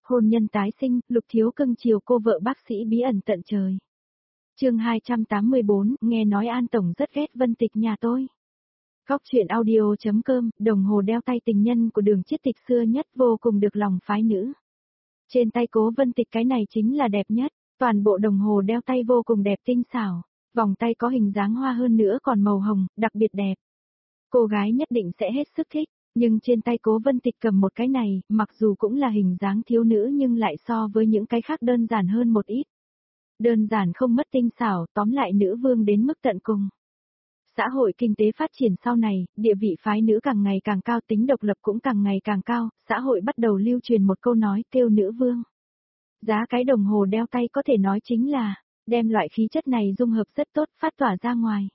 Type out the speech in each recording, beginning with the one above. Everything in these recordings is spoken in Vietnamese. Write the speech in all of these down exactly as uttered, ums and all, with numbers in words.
Hôn nhân tái sinh, Lục Thiếu cưng chiều cô vợ bác sĩ bí ẩn tận trời. Chương hai trăm tám mươi bốn, nghe nói An tổng rất ghét Vân Tịch nhà tôi. Góc truyện audio.com, đồng hồ đeo tay tình nhân của Đường Chiết Tịch xưa nhất vô cùng được lòng phái nữ. Trên tay Cố Vân Tịch cái này chính là đẹp nhất, toàn bộ đồng hồ đeo tay vô cùng đẹp tinh xảo, vòng tay có hình dáng hoa hơn nữa còn màu hồng, đặc biệt đẹp. Cô gái nhất định sẽ hết sức thích, nhưng trên tay Cố Vân Tịch cầm một cái này, mặc dù cũng là hình dáng thiếu nữ nhưng lại so với những cái khác đơn giản hơn một ít. Đơn giản không mất tinh xảo, tóm lại nữ vương đến mức tận cùng. Xã hội kinh tế phát triển sau này, địa vị phái nữ càng ngày càng cao, tính độc lập cũng càng ngày càng cao, xã hội bắt đầu lưu truyền một câu nói kêu nữ vương. Giá cái đồng hồ đeo tay có thể nói chính là, đem loại khí chất này dung hợp rất tốt phát tỏa ra ngoài.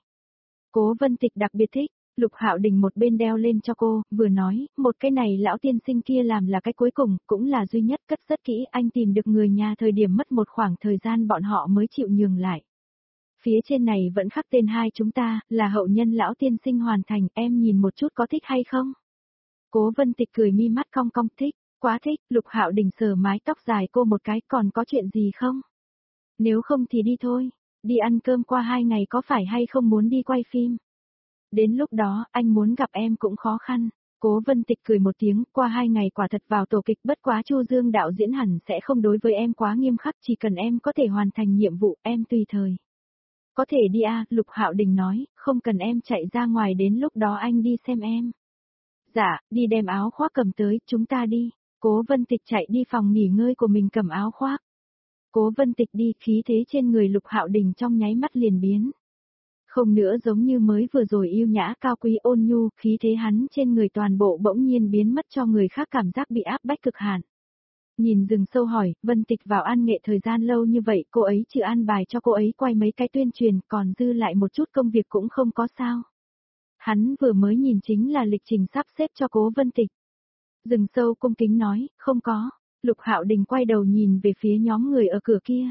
Cố Vân Tịch đặc biệt thích, Lục Hạo Đình một bên đeo lên cho cô, vừa nói, một cái này lão tiên sinh kia làm là cái cuối cùng, cũng là duy nhất, cất rất kỹ, anh tìm được người nhà thời điểm mất một khoảng thời gian bọn họ mới chịu nhường lại. Phía trên này vẫn khắc tên hai chúng ta, là hậu nhân lão tiên sinh hoàn thành, em nhìn một chút có thích hay không? Cố Vân Tịch cười mi mắt cong cong, thích, quá thích, Lục Hạo Đình sờ mái tóc dài cô một cái, còn có chuyện gì không? Nếu không thì đi thôi, đi ăn cơm qua hai ngày có phải hay không muốn đi quay phim? Đến lúc đó, anh muốn gặp em cũng khó khăn. Cố Vân Tịch cười một tiếng, qua hai ngày quả thật vào tổ kịch, bất quá Chu Dương đạo diễn hẳn sẽ không đối với em quá nghiêm khắc, chỉ cần em có thể hoàn thành nhiệm vụ, em tùy thời. Có thể đi à, Lục Hạo Đình nói, không cần em chạy ra ngoài, đến lúc đó anh đi xem em. Dạ, đi đem áo khoác cầm tới, chúng ta đi. Cố Vân Tịch chạy đi phòng nghỉ ngơi của mình cầm áo khoác. Cố Vân Tịch đi, khí thế trên người Lục Hạo Đình trong nháy mắt liền biến. Không nữa giống như mới vừa rồi yêu nhã cao quý ôn nhu, khí thế hắn trên người toàn bộ bỗng nhiên biến mất cho người khác cảm giác bị áp bách cực hạn. Nhìn Rừng Sâu hỏi, Vân Tịch vào An Nghệ thời gian lâu như vậy, cô ấy chỉ an bài cho cô ấy quay mấy cái tuyên truyền, còn dư lại một chút công việc cũng không có sao. Hắn vừa mới nhìn chính là lịch trình sắp xếp cho Cố Vân Tịch. Rừng Sâu cung kính nói, không có. Lục Hạo Đình quay đầu nhìn về phía nhóm người ở cửa kia.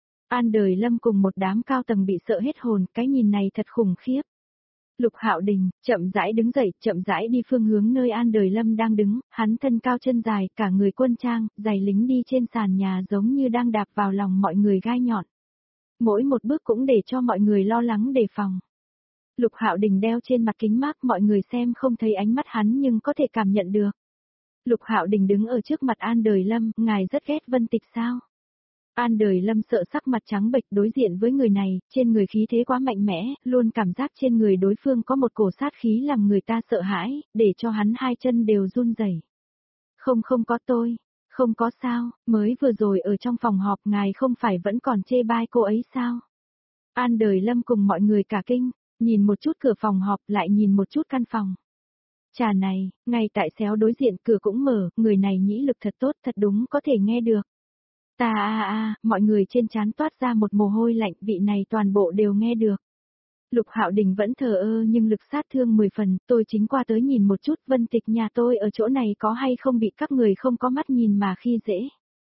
An Đời Lâm cùng một đám cao tầng bị sợ hết hồn, cái nhìn này thật khủng khiếp. Lục Hạo Đình, chậm rãi đứng dậy, chậm rãi đi phương hướng nơi An Đời Lâm đang đứng, hắn thân cao chân dài, cả người quân trang, giày lính đi trên sàn nhà giống như đang đạp vào lòng mọi người gai nhọn. Mỗi một bước cũng để cho mọi người lo lắng đề phòng. Lục Hạo Đình đeo trên mặt kính mác, mọi người xem không thấy ánh mắt hắn nhưng có thể cảm nhận được. Lục Hạo Đình đứng ở trước mặt An Đời Lâm, ngài rất ghét Vân Tịch sao? An Đời Lâm sợ sắc mặt trắng bệch đối diện với người này, trên người khí thế quá mạnh mẽ, luôn cảm giác trên người đối phương có một cổ sát khí làm người ta sợ hãi, để cho hắn hai chân đều run rẩy. Không không có tôi, không có sao, mới vừa rồi ở trong phòng họp ngài không phải vẫn còn chê bai cô ấy sao? An Đời Lâm cùng mọi người cả kinh, nhìn một chút cửa phòng họp lại nhìn một chút căn phòng. Trà này, ngay tại xéo đối diện cửa cũng mở, người này nhĩ lực thật tốt, thật đúng có thể nghe được. Ta a a, mọi người trên trán toát ra một mồ hôi lạnh, vị này toàn bộ đều nghe được. Lục Hạo Đình vẫn thờ ơ nhưng lực sát thương mười phần, tôi chính qua tới nhìn một chút, Vân Tịch nhà tôi ở chỗ này có hay không bị các người không có mắt nhìn mà khi dễ.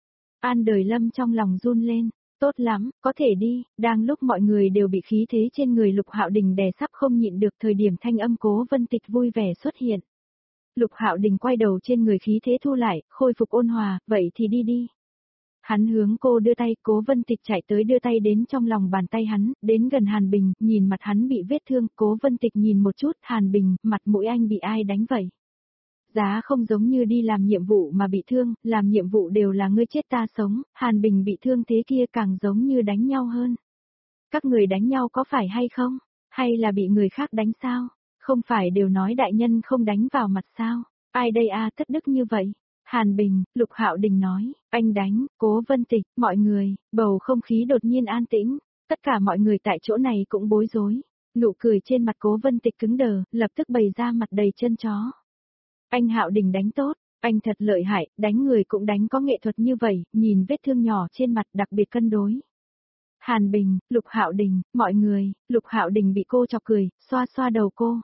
An Đời Lâm trong lòng run lên, tốt lắm, có thể đi, đang lúc mọi người đều bị khí thế trên người Lục Hạo Đình đè sắp không nhịn được thời điểm thanh âm Cố Vân Tịch vui vẻ xuất hiện. Lục Hạo Đình quay đầu trên người khí thế thu lại, khôi phục ôn hòa, vậy thì đi đi. Hắn hướng cô đưa tay, Cố Vân Tịch chạy tới đưa tay đến trong lòng bàn tay hắn, đến gần Hàn Bình, nhìn mặt hắn bị vết thương, Cố Vân Tịch nhìn một chút, Hàn Bình, mặt mũi anh bị ai đánh vậy? Giá không giống như đi làm nhiệm vụ mà bị thương, làm nhiệm vụ đều là ngươi chết ta sống, Hàn Bình bị thương thế kia càng giống như đánh nhau hơn. Các người đánh nhau có phải hay không? Hay là bị người khác đánh sao? Không phải đều nói đại nhân không đánh vào mặt sao? Ai đây a, thất đức như vậy? Hàn Bình, Lục Hạo Đình nói, anh đánh, Cố Vân Tịch, mọi người, bầu không khí đột nhiên an tĩnh, tất cả mọi người tại chỗ này cũng bối rối, nụ cười trên mặt Cố Vân Tịch cứng đờ, lập tức bày ra mặt đầy chân chó. Anh Hạo Đình đánh tốt, anh thật lợi hại, đánh người cũng đánh có nghệ thuật như vậy, nhìn vết thương nhỏ trên mặt đặc biệt cân đối. Hàn Bình, Lục Hạo Đình, mọi người, Lục Hạo Đình bị cô chọc cười, xoa xoa đầu cô.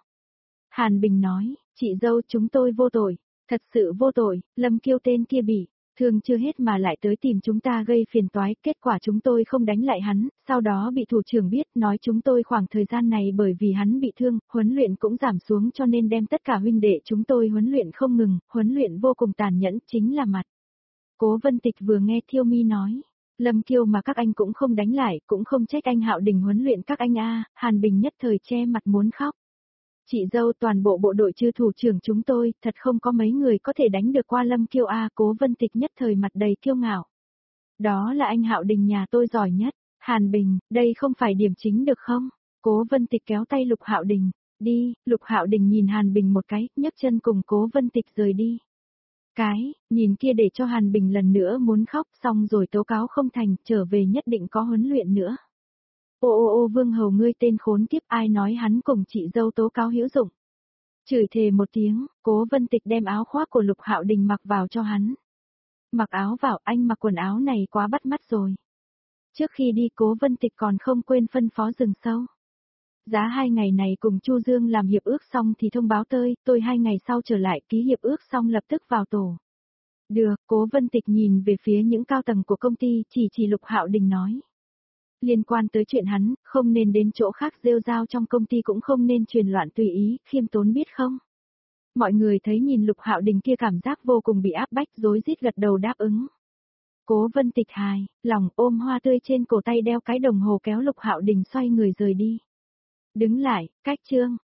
Hàn Bình nói, chị dâu chúng tôi vô tội. Thật sự vô tội, Lâm Kiêu tên kia bị thương chưa hết mà lại tới tìm chúng ta gây phiền toái, kết quả chúng tôi không đánh lại hắn, sau đó bị thủ trưởng biết, nói chúng tôi khoảng thời gian này bởi vì hắn bị thương, huấn luyện cũng giảm xuống cho nên đem tất cả huynh đệ chúng tôi huấn luyện không ngừng, huấn luyện vô cùng tàn nhẫn, chính là mặt. Cố Vân Tịch vừa nghe Thiêu Mi nói, Lâm Kiêu mà các anh cũng không đánh lại, cũng không trách anh Hạo Đình huấn luyện các anh a. Hàn Bình nhất thời che mặt muốn khóc. Chị dâu, toàn bộ bộ đội chư thủ trưởng chúng tôi, thật không có mấy người có thể đánh được qua Lâm Kiêu a. Cố Vân Tịch nhất thời mặt đầy kiêu ngạo. Đó là anh Hạo Đình nhà tôi giỏi nhất. Hàn Bình, đây không phải điểm chính được không? Cố Vân Tịch kéo tay Lục Hạo Đình, đi. Lục Hạo Đình nhìn Hàn Bình một cái, nhấc chân cùng Cố Vân Tịch rời đi. Cái, nhìn kia để cho Hàn Bình lần nữa muốn khóc, xong rồi tố cáo không thành, trở về nhất định có huấn luyện nữa. Ô ô ô Vương Hầu ngươi tên khốn kiếp, ai nói hắn cùng chị dâu tố cáo hữu dụng. Chửi thề một tiếng, Cố Vân Tịch đem áo khoác của Lục Hạo Đình mặc vào cho hắn. Mặc áo vào, anh mặc quần áo này quá bắt mắt rồi. Trước khi đi Cố Vân Tịch còn không quên phân phó rừng sâu. Giá hai ngày này cùng Chu Dương làm hiệp ước xong thì thông báo tôi, tôi hai ngày sau trở lại ký hiệp ước xong lập tức vào tổ. Được, Cố Vân Tịch nhìn về phía những cao tầng của công ty, chỉ chỉ Lục Hạo Đình nói. Liên quan tới chuyện hắn, không nên đến chỗ khác rêu rao trong công ty cũng không nên truyền loạn tùy ý, khiêm tốn biết không? Mọi người thấy nhìn Lục Hạo Đình kia cảm giác vô cùng bị áp bách, rối rít gật đầu đáp ứng. Cố Vân Tịch hài, lòng ôm hoa tươi trên cổ tay đeo cái đồng hồ kéo Lục Hạo Đình xoay người rời đi. Đứng lại, cách Trương,